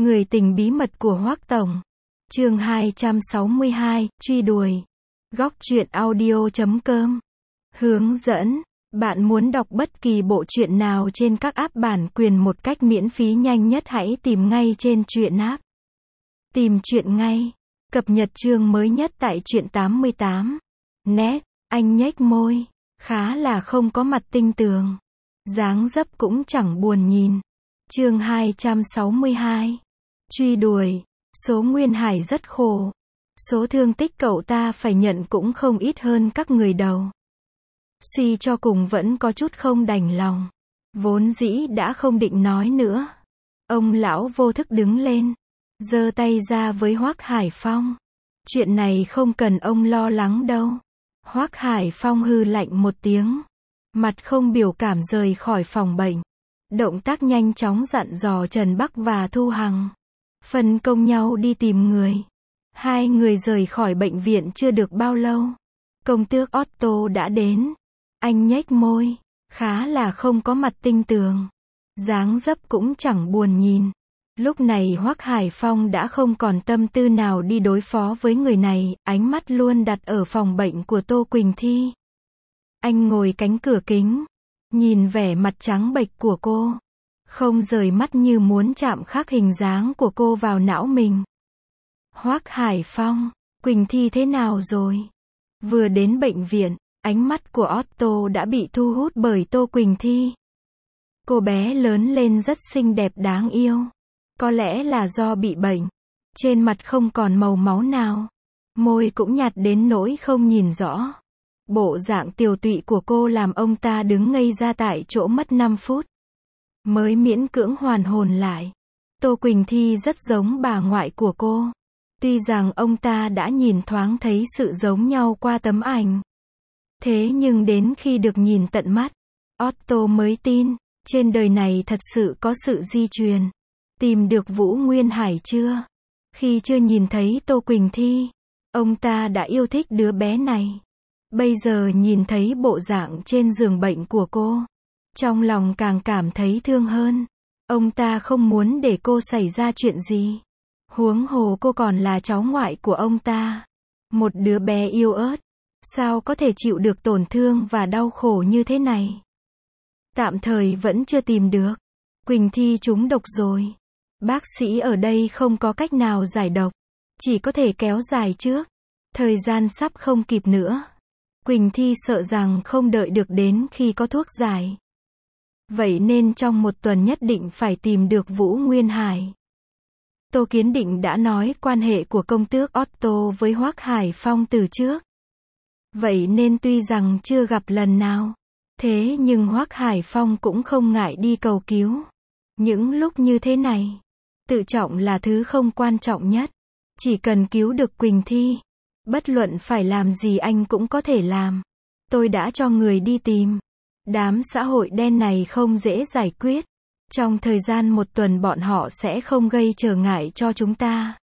Người tình bí mật của Hoắc Tổng. Chương 262, truy đuổi. Góc truyện audio.com. Hướng dẫn. Bạn muốn đọc bất kỳ bộ truyện nào trên các app bản quyền một cách miễn phí nhanh nhất, hãy tìm ngay trên truyện app. Tìm truyện ngay. Cập nhật chương mới nhất tại truyện 88. Nét, anh nhếch môi, khá là không có mặt tinh tường. Dáng dấp cũng chẳng buồn nhìn. Chương 262. Truy đuổi. Số Nguyên Hải rất khổ. Số thương tích cậu ta phải nhận cũng không ít hơn các người đầu. Suy cho cùng vẫn có chút không đành lòng. Vốn dĩ đã không định nói nữa. Ông lão vô thức đứng lên, giơ tay ra với Hoắc Hải Phong. Chuyện này không cần ông lo lắng đâu. Hoắc Hải Phong hừ lạnh một tiếng, mặt không biểu cảm rời khỏi phòng bệnh. Động tác nhanh chóng dặn dò Trần Bắc và Thu Hằng phân công nhau đi tìm người. Hai người rời khỏi bệnh viện chưa được bao lâu, công tước Otto đã đến. Anh nhếch môi, khá là không có mặt tinh tường. Dáng dấp cũng chẳng buồn nhìn. Lúc này Hoắc Hải Phong đã không còn tâm tư nào đi đối phó với người này, ánh mắt luôn đặt ở phòng bệnh của Tô Quỳnh Thi. Anh ngồi cánh cửa kính, nhìn vẻ mặt trắng bệch của cô, không rời mắt như muốn chạm khắc hình dáng của cô vào não mình. Hoắc Hải Phong, Quỳnh Thi thế nào rồi? Vừa đến bệnh viện, ánh mắt của Otto đã bị thu hút bởi Tô Quỳnh Thi. Cô bé lớn lên rất xinh đẹp đáng yêu. Có lẽ là do bị bệnh, trên mặt không còn màu máu nào, môi cũng nhạt đến nỗi không nhìn rõ. Bộ dạng tiều tụy của cô làm ông ta đứng ngây ra tại chỗ mất 5 phút, mới miễn cưỡng hoàn hồn lại. Tô Quỳnh Thi rất giống bà ngoại của cô. Tuy rằng ông ta đã nhìn thoáng thấy sự giống nhau qua tấm ảnh, thế nhưng đến khi được nhìn tận mắt, Otto mới tin, trên đời này thật sự có sự di truyền. Tìm được Vũ Nguyên Hải chưa? Khi chưa nhìn thấy Tô Quỳnh Thi, ông ta đã yêu thích đứa bé này. Bây giờ nhìn thấy bộ dạng trên giường bệnh của cô, trong lòng càng cảm thấy thương hơn. Ông ta không muốn để cô xảy ra chuyện gì. Huống hồ cô còn là cháu ngoại của ông ta. Một đứa bé yếu ớt, sao có thể chịu được tổn thương và đau khổ như thế này? Tạm thời vẫn chưa tìm được. Quỳnh Thi trúng độc rồi. Bác sĩ ở đây không có cách nào giải độc, chỉ có thể kéo dài trước. Thời gian sắp không kịp nữa. Quỳnh Thi sợ rằng không đợi được đến khi có thuốc giải. Vậy nên trong 1 tuần nhất định phải tìm được Vũ Nguyên Hải. Tô Kiến Định đã nói quan hệ của công tước Otto với Hoắc Hải Phong từ trước. Vậy nên tuy rằng chưa gặp lần nào, thế nhưng Hoắc Hải Phong cũng không ngại đi cầu cứu. Những lúc như thế này, tự trọng là thứ không quan trọng nhất. Chỉ cần cứu được Quỳnh Thi, bất luận phải làm gì anh cũng có thể làm. Tôi đã cho người đi tìm. Đám xã hội đen này không dễ giải quyết. Trong thời gian 1 tuần bọn họ sẽ không gây trở ngại cho chúng ta.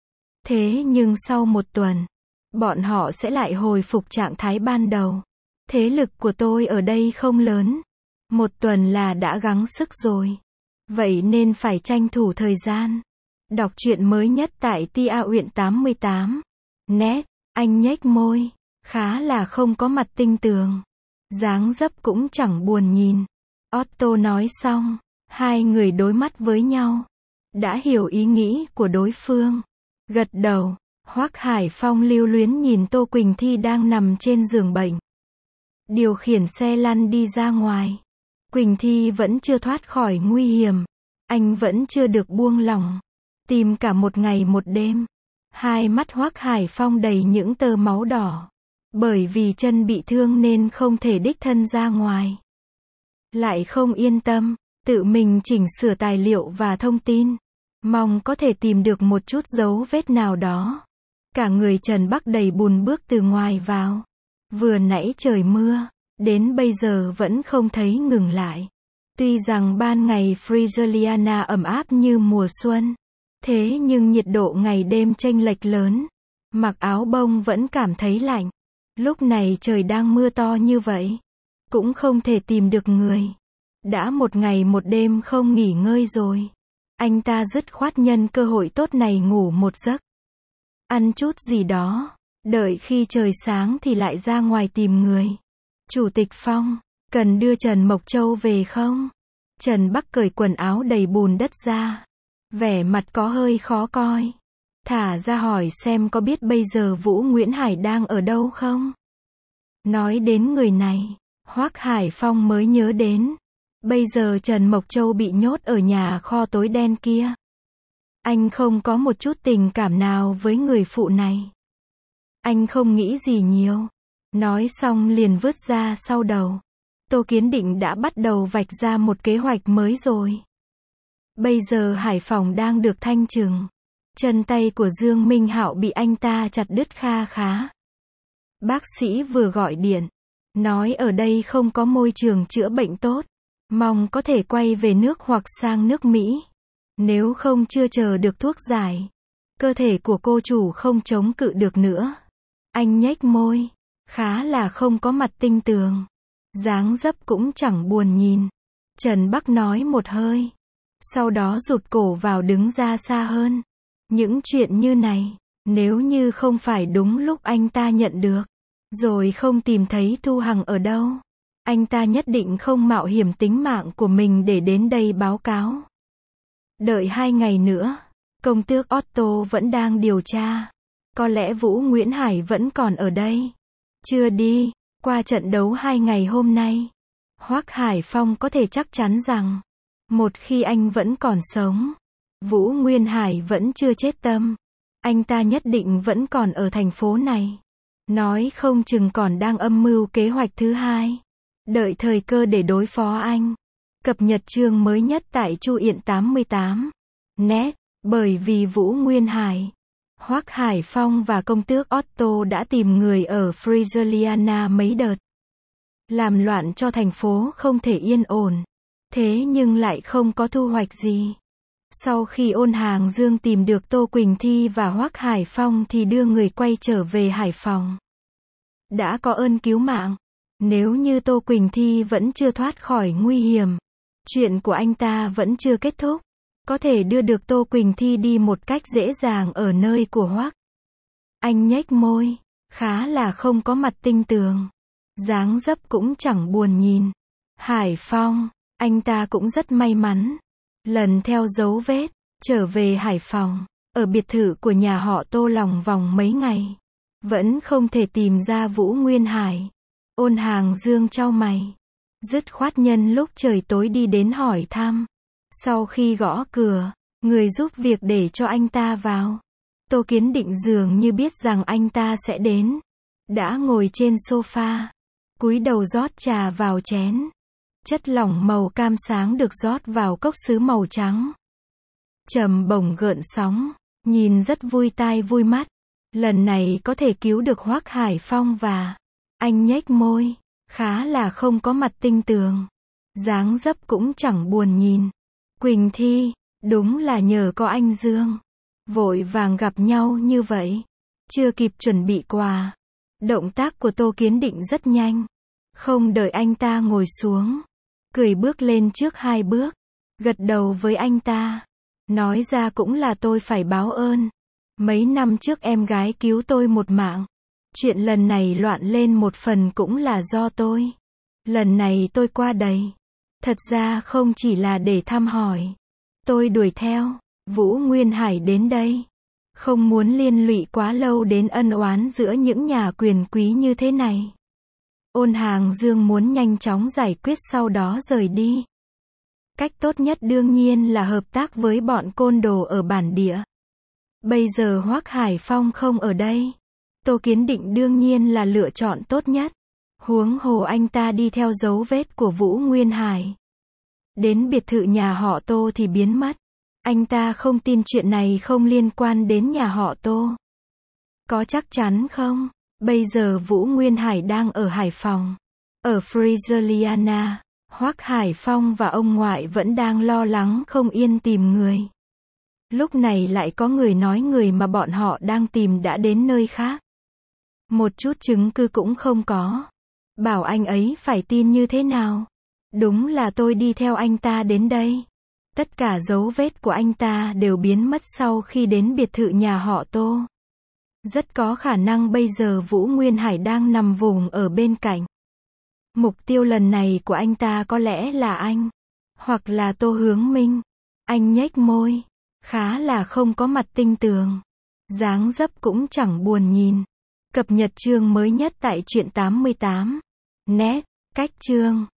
Thế nhưng sau 1 tuần, bọn họ sẽ lại hồi phục trạng thái ban đầu. Thế lực của tôi ở đây không lớn. 1 tuần là đã gắng sức rồi. Vậy nên phải tranh thủ thời gian. Đọc truyện mới nhất tại Tia Uyển 88. Nét, anh nhếch môi, khá là không có mặt tinh tường. Dáng dấp cũng chẳng buồn nhìn. Otto nói xong, hai người đối mắt với nhau. Đã hiểu ý nghĩ của đối phương. Gật đầu, Hoắc Hải Phong lưu luyến nhìn Tô Quỳnh Thi đang nằm trên giường bệnh. Điều khiển xe lăn đi ra ngoài. Quỳnh Thi vẫn chưa thoát khỏi nguy hiểm. Anh vẫn chưa được buông lỏng. Tìm cả 1 ngày 1 đêm. Hai mắt Hoắc Hải Phong đầy những tơ máu đỏ. Bởi vì chân bị thương nên không thể đích thân ra ngoài. Lại không yên tâm, tự mình chỉnh sửa tài liệu và thông tin. Mong có thể tìm được một chút dấu vết nào đó. Cả người Trần Bắc đầy bùn bước từ ngoài vào. Vừa nãy trời mưa, đến bây giờ vẫn không thấy ngừng lại. Tuy rằng ban ngày Frigiliana ẩm áp như mùa xuân, thế nhưng nhiệt độ ngày đêm chênh lệch lớn. Mặc áo bông vẫn cảm thấy lạnh. Lúc này trời đang mưa to như vậy, cũng không thể tìm được người. Đã 1 ngày 1 đêm không nghỉ ngơi rồi. Anh ta dứt khoát nhân cơ hội tốt này ngủ một giấc. Ăn chút gì đó. Đợi khi trời sáng thì lại ra ngoài tìm người. Chủ tịch Phong, cần đưa Trần Mộc Châu về không? Trần Bắc cởi quần áo đầy bùn đất ra. Vẻ mặt có hơi khó coi. Thả ra hỏi xem có biết bây giờ Vũ Nguyễn Hải đang ở đâu không? Nói đến người này, Hoắc Hải Phong mới nhớ đến. Bây giờ Trần Mộc Châu bị nhốt ở nhà kho tối đen kia. Anh không có một chút tình cảm nào với người phụ này. Anh không nghĩ gì nhiều. Nói xong liền vứt ra sau đầu. Tô Kiến Định đã bắt đầu vạch ra một kế hoạch mới rồi. Bây giờ Hải Phòng đang được thanh trừng. Chân tay của Dương Minh Hạo bị anh ta chặt đứt kha khá. Bác sĩ vừa gọi điện. Nói ở đây không có môi trường chữa bệnh tốt. Mong có thể quay về nước hoặc sang nước Mỹ. Nếu không chưa chờ được thuốc giải. Cơ thể của cô chủ không chống cự được nữa. Anh nhếch môi. Khá là không có mặt tinh tường. Dáng dấp cũng chẳng buồn nhìn. Trần Bắc nói một hơi. Sau đó rụt cổ vào đứng ra xa hơn. Những chuyện như này, nếu như không phải đúng lúc anh ta nhận được, rồi không tìm thấy Thu Hằng ở đâu, anh ta nhất định không mạo hiểm tính mạng của mình để đến đây báo cáo. Đợi 2 ngày nữa, công tước Otto vẫn đang điều tra. Có lẽ Vũ Nguyễn Hải vẫn còn ở đây. Chưa đi, qua trận đấu 2 ngày hôm nay, Hoắc Hải Phong có thể chắc chắn rằng, một khi anh vẫn còn sống, Vũ Nguyên Hải vẫn chưa chết tâm. Anh ta nhất định vẫn còn ở thành phố này. Nói không chừng còn đang âm mưu kế hoạch thứ hai. Đợi thời cơ để đối phó anh. Cập nhật chương mới nhất tại Chu Yện 88. Net, bởi vì Vũ Nguyên Hải, Hoắc Hải Phong và công tước Otto đã tìm người ở Frigiliana mấy đợt. Làm loạn cho thành phố không thể yên ổn. Thế nhưng lại không có thu hoạch gì. Sau khi Ôn Hàng Dương tìm được Tô Quỳnh Thi và Hoắc Hải Phong thì đưa người quay trở về Hải Phòng. Đã có ơn cứu mạng. Nếu như Tô Quỳnh Thi vẫn chưa thoát khỏi nguy hiểm, chuyện của anh ta vẫn chưa kết thúc, có thể đưa được Tô Quỳnh Thi đi một cách dễ dàng ở nơi của Hoắc. Anh nhếch môi, khá là không có mặt tinh tường. Dáng dấp cũng chẳng buồn nhìn. Hải Phong, anh ta cũng rất may mắn. Lần theo dấu vết, trở về Hải Phòng, ở biệt thự của nhà họ Tô lòng vòng mấy ngày. Vẫn không thể tìm ra Vũ Nguyên Hải. Ôn Hàng Dương chau mày. Dứt khoát nhân lúc trời tối đi đến hỏi thăm. Sau khi gõ cửa, người giúp việc để cho anh ta vào. Tô Kiến Định dường như biết rằng anh ta sẽ đến. Đã ngồi trên sofa, cúi đầu rót trà vào chén. Chất lỏng màu cam sáng được rót vào cốc sứ màu trắng. Trầm bổng gợn sóng, nhìn rất vui tai vui mắt. Lần này có thể cứu được Hoắc Hải Phong và anh nhếch môi, khá là không có mặt tinh tường. Dáng dấp cũng chẳng buồn nhìn. Quỳnh Thi, đúng là nhờ có anh Dương. Vội vàng gặp nhau như vậy. Chưa kịp chuẩn bị quà. Động tác của Tô Kiến Định rất nhanh. Không đợi anh ta ngồi xuống. Cười bước lên trước 2 bước. Gật đầu với anh ta. Nói ra cũng là tôi phải báo ơn. Mấy năm trước em gái cứu tôi một mạng. Chuyện lần này loạn lên một phần cũng là do tôi. Lần này tôi qua đây. Thật ra không chỉ là để thăm hỏi. Tôi đuổi theo Vũ Nguyên Hải đến đây. Không muốn liên lụy quá lâu đến ân oán giữa những nhà quyền quý như thế này. Ôn Hàng Dương muốn nhanh chóng giải quyết sau đó rời đi. Cách tốt nhất đương nhiên là hợp tác với bọn côn đồ ở bản địa. Bây giờ Hoắc Hải Phong không ở đây. Tô Kiến Định đương nhiên là lựa chọn tốt nhất. Huống hồ anh ta đi theo dấu vết của Vũ Nguyên Hải. Đến biệt thự nhà họ Tô thì biến mất. Anh ta không tin chuyện này không liên quan đến nhà họ Tô. Có chắc chắn không? Bây giờ Vũ Nguyên Hải đang ở Hải Phòng. Ở Frigiliana, Hoắc Hải Phong và ông ngoại vẫn đang lo lắng không yên tìm người. Lúc này lại có người nói người mà bọn họ đang tìm đã đến nơi khác. Một chút chứng cứ cũng không có. Bảo anh ấy phải tin như thế nào? Đúng là tôi đi theo anh ta đến đây. Tất cả dấu vết của anh ta đều biến mất sau khi đến biệt thự nhà họ Tô. Rất có khả năng bây giờ Vũ Nguyên Hải đang nằm vùng ở bên cạnh. Mục tiêu lần này của anh ta có lẽ là anh, hoặc là Tô Hướng Minh. Anh nhếch môi, khá là không có mặt tinh tường. Dáng dấp cũng chẳng buồn nhìn. Cập nhật chương mới nhất tại truyện 88. Net, cách chương